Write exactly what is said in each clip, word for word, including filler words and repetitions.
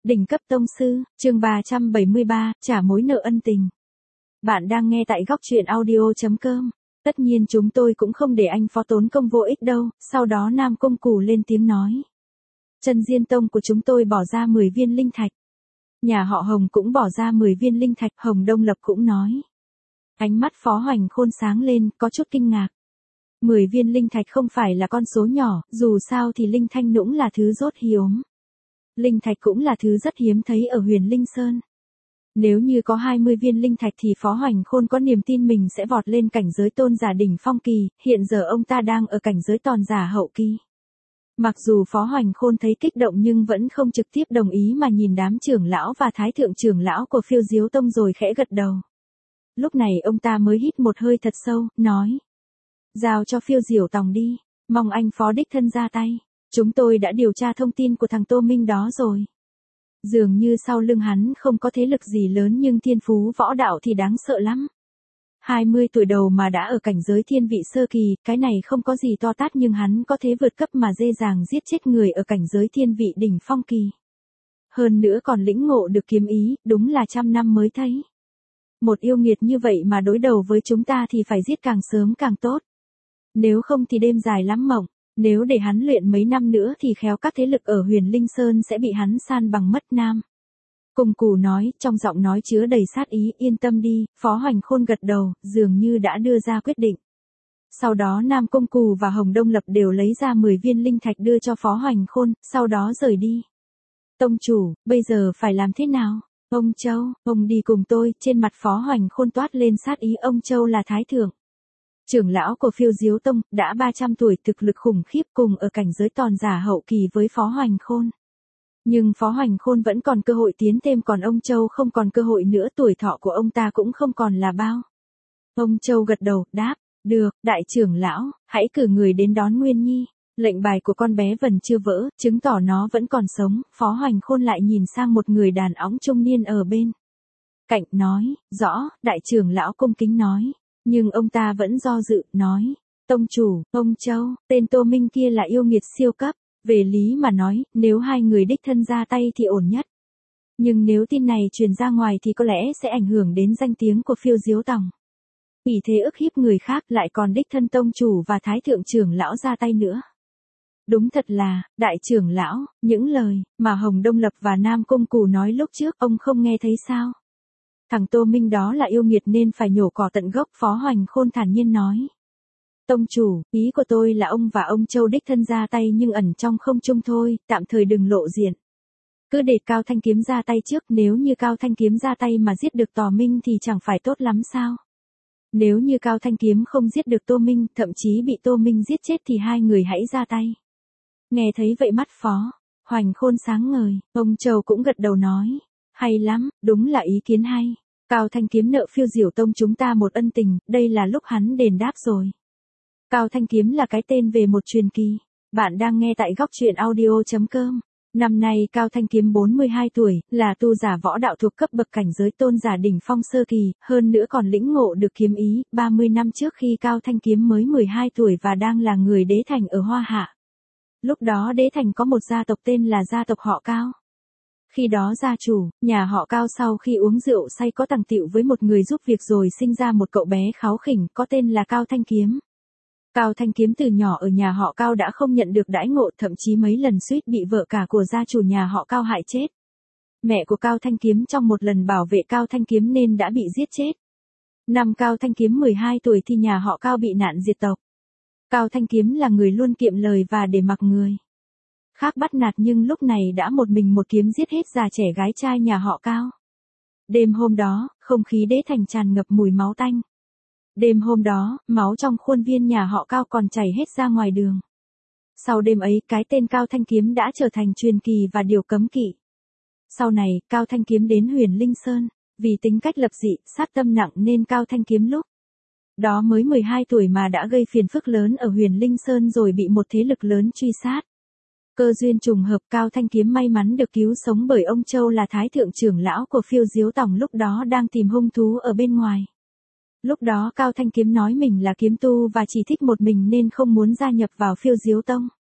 Đỉnh cấp tông sư, chương ba trăm bảy mươi ba, trả mối nợ ân tình. Bạn đang nghe tại góc truyện audio chấm com. Tất nhiên chúng tôi cũng không để anh phó tốn công vô ích đâu, sau đó Nam Cung Cù lên tiếng nói. Chân Diên Tông của chúng tôi bỏ ra mười viên linh thạch. Nhà họ Hồng cũng bỏ ra mười viên linh thạch, Hồng Đông Lập cũng nói. Ánh mắt Phó Hoành Khôn sáng lên, có chút kinh ngạc. mười viên linh thạch không phải là con số nhỏ, dù sao thì linh thanh nũng là thứ rốt hiếm. Linh thạch cũng là thứ rất hiếm thấy ở Huyền Linh Sơn. Nếu như có hai mươi viên linh thạch thì Phó Hoành Khôn có niềm tin mình sẽ vọt lên cảnh giới tôn giả đỉnh phong kỳ, hiện giờ ông ta đang ở cảnh giới tòn giả hậu kỳ. Mặc dù Phó Hoành Khôn thấy kích động nhưng vẫn không trực tiếp đồng ý mà nhìn đám trưởng lão và thái thượng trưởng lão của Phiêu Diếu Tông rồi khẽ gật đầu. Lúc này ông ta mới hít một hơi thật sâu, nói. Giao cho Phiêu Diểu Tòng đi, mong anh Phó đích thân ra tay. Chúng tôi đã điều tra thông tin của thằng Tô Minh đó rồi. Dường như sau lưng hắn không có thế lực gì lớn nhưng thiên phú võ đạo thì đáng sợ lắm. hai mươi tuổi đầu mà đã ở cảnh giới thiên vị sơ kỳ, cái này không có gì to tát nhưng hắn có thể vượt cấp mà dễ dàng giết chết người ở cảnh giới thiên vị đỉnh phong kỳ. Hơn nữa còn lĩnh ngộ được kiếm ý, đúng là trăm năm mới thấy. Một yêu nghiệt như vậy mà đối đầu với chúng ta thì phải giết càng sớm càng tốt. Nếu không thì đêm dài lắm mộng. Nếu để hắn luyện mấy năm nữa thì khéo các thế lực ở Huyền Linh Sơn sẽ bị hắn san bằng mất nam. Cung Cù nói, trong giọng nói chứa đầy sát ý, yên tâm đi, Phó Hoành Khôn gật đầu, dường như đã đưa ra quyết định. Sau đó Nam Cung Cù và Hồng Đông Lập đều lấy ra mười viên linh thạch đưa cho Phó Hoành Khôn, sau đó rời đi. Tông chủ, bây giờ phải làm thế nào? Ông Châu, ông đi cùng tôi, trên mặt Phó Hoành Khôn toát lên sát ý, ông Châu là thái thượng. Trưởng lão của Phiêu Diếu Tông, đã ba trăm tuổi, thực lực khủng khiếp, cùng ở cảnh giới tòn giả hậu kỳ với Phó Hoành Khôn. Nhưng Phó Hoành Khôn vẫn còn cơ hội tiến thêm, còn ông Châu không còn cơ hội nữa, tuổi thọ của ông ta cũng không còn là bao. Ông Châu gật đầu, đáp, được, đại trưởng lão, hãy cử người đến đón Nguyên Nhi. Lệnh bài của con bé vẫn chưa vỡ, chứng tỏ nó vẫn còn sống. Phó Hoành Khôn lại nhìn sang một người đàn ông trung niên ở bên cạnh, nói, rõ, đại trưởng lão cung kính nói. Nhưng ông ta vẫn do dự, nói, tông chủ, ông Châu, tên Tô Minh kia là yêu nghiệt siêu cấp, về lý mà nói, nếu hai người đích thân ra tay thì ổn nhất. Nhưng nếu tin này truyền ra ngoài thì có lẽ sẽ ảnh hưởng đến danh tiếng của Phiêu Diếu Tòng. Vì thế ức hiếp người khác lại còn đích thân tông chủ và thái thượng trưởng lão ra tay nữa. Đúng thật là, đại trưởng lão, những lời mà Hồng Đông Lập và Nam Cung Cù nói lúc trước ông không nghe thấy sao? Thằng Tô Minh đó là yêu nghiệt nên phải nhổ cỏ tận gốc, Phó Hoành Khôn thản nhiên nói. Tông chủ, ý của tôi là ông và ông Châu đích thân ra tay nhưng ẩn trong không trung thôi, tạm thời đừng lộ diện. Cứ để Cao Thanh Kiếm ra tay trước, nếu như Cao Thanh Kiếm ra tay mà giết được Tò Minh thì chẳng phải tốt lắm sao? Nếu như Cao Thanh Kiếm không giết được Tô Minh, thậm chí bị Tô Minh giết chết thì hai người hãy ra tay. Nghe thấy vậy mắt Phó Hoành Khôn sáng ngời, ông Châu cũng gật đầu nói. Hay lắm, đúng là ý kiến hay. Cao Thanh Kiếm nợ Phiêu Diểu Tông chúng ta một ân tình, đây là lúc hắn đền đáp rồi. Cao Thanh Kiếm là cái tên về một truyền kỳ. Bạn đang nghe tại góc truyện audio chấm com. Năm nay Cao Thanh Kiếm bốn mươi hai tuổi, là tu giả võ đạo thuộc cấp bậc cảnh giới tôn giả đỉnh phong sơ kỳ, hơn nữa còn lĩnh ngộ được kiếm ý. ba mươi năm trước khi Cao Thanh Kiếm mới mười hai tuổi và đang là người đế thành ở Hoa Hạ. Lúc đó đế thành có một gia tộc tên là gia tộc họ Cao. Khi đó gia chủ, nhà họ Cao sau khi uống rượu say có tằng tựu với một người giúp việc rồi sinh ra một cậu bé kháu khỉnh có tên là Cao Thanh Kiếm. Cao Thanh Kiếm từ nhỏ ở nhà họ Cao đã không nhận được đãi ngộ, thậm chí mấy lần suýt bị vợ cả của gia chủ nhà họ Cao hại chết. Mẹ của Cao Thanh Kiếm trong một lần bảo vệ Cao Thanh Kiếm nên đã bị giết chết. Năm Cao Thanh Kiếm mười hai tuổi thì nhà họ Cao bị nạn diệt tộc. Cao Thanh Kiếm là người luôn kiệm lời và để mặc người khác bắt nạt nhưng lúc này đã một mình một kiếm giết hết già trẻ gái trai nhà họ Cao. Đêm hôm đó, không khí đế thành tràn ngập mùi máu tanh. Đêm hôm đó, máu trong khuôn viên nhà họ Cao còn chảy hết ra ngoài đường. Sau đêm ấy, cái tên Cao Thanh Kiếm đã trở thành truyền kỳ và điều cấm kỵ. Sau này, Cao Thanh Kiếm đến Huyền Linh Sơn, vì tính cách lập dị, sát tâm nặng nên Cao Thanh Kiếm lúc đó mới mười hai tuổi mà đã gây phiền phức lớn ở Huyền Linh Sơn rồi bị một thế lực lớn truy sát. Cơ duyên trùng hợp, Cao Thanh Kiếm may mắn được cứu sống bởi ông Châu là thái thượng trưởng lão của Phiêu Diếu Tòng lúc đó đang tìm hung thú ở bên ngoài. Lúc đó Cao Thanh Kiếm nói mình là kiếm tu và chỉ thích một mình nên không muốn gia nhập vào Phiêu Diếu Tông.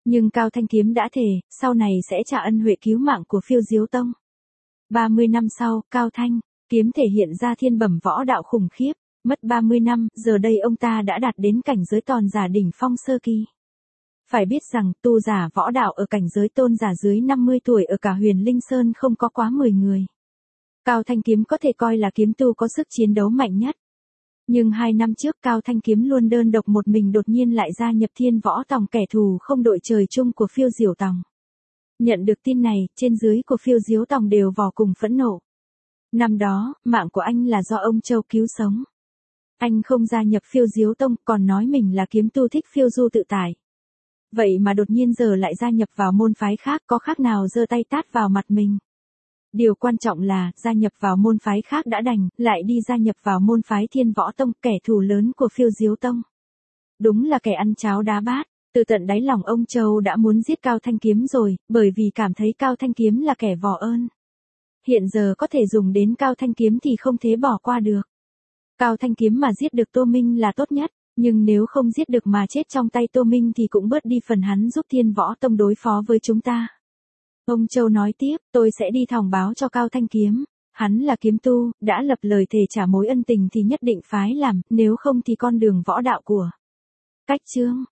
Nhưng Cao Thanh Kiếm đã thề, sau này sẽ trả ân huệ cứu mạng của Phiêu Diếu Tông. ba mươi năm sau, Cao Thanh Kiếm thể hiện ra thiên bẩm võ đạo khủng khiếp, mất ba mươi năm, giờ đây ông ta đã đạt đến cảnh giới tòn giả đỉnh phong sơ kỳ. Phải biết rằng, tu giả võ đạo ở cảnh giới tôn giả dưới năm mươi tuổi ở cả Huyền Linh Sơn không có quá mười người. Cao Thanh Kiếm có thể coi là kiếm tu có sức chiến đấu mạnh nhất. Nhưng hai năm trước Cao Thanh Kiếm luôn đơn độc một mình đột nhiên lại gia nhập Thiên Võ Tòng, kẻ thù không đội trời chung của Phiêu Diếu Tòng. Nhận được tin này, trên dưới của Phiêu Diếu Tòng đều vô cùng phẫn nộ. Năm đó, mạng của anh là do ông Châu cứu sống. Anh không gia nhập Phiêu Diếu Tông, còn nói mình là kiếm tu thích phiêu du tự tại. Vậy mà đột nhiên giờ lại gia nhập vào môn phái khác, có khác nào giơ tay tát vào mặt mình. Điều quan trọng là, gia nhập vào môn phái khác đã đành, lại đi gia nhập vào môn phái Thiên Võ Tông, kẻ thù lớn của Phiêu Diếu Tông. Đúng là kẻ ăn cháo đá bát, từ tận đáy lòng ông Châu đã muốn giết Cao Thanh Kiếm rồi, bởi vì cảm thấy Cao Thanh Kiếm là kẻ vò ơn. Hiện giờ có thể dùng đến Cao Thanh Kiếm thì không thể bỏ qua được. Cao Thanh Kiếm mà giết được Tô Minh là tốt nhất, nhưng nếu không giết được mà chết trong tay Tô Minh thì cũng bớt đi phần hắn giúp Thiên Võ Tông đối phó với chúng ta. Ông Châu nói tiếp, tôi sẽ đi thông báo cho Cao Thanh Kiếm, hắn là kiếm tu, đã lập lời thề trả mối ân tình thì nhất định phái làm, nếu không thì con đường võ đạo của Cách Trương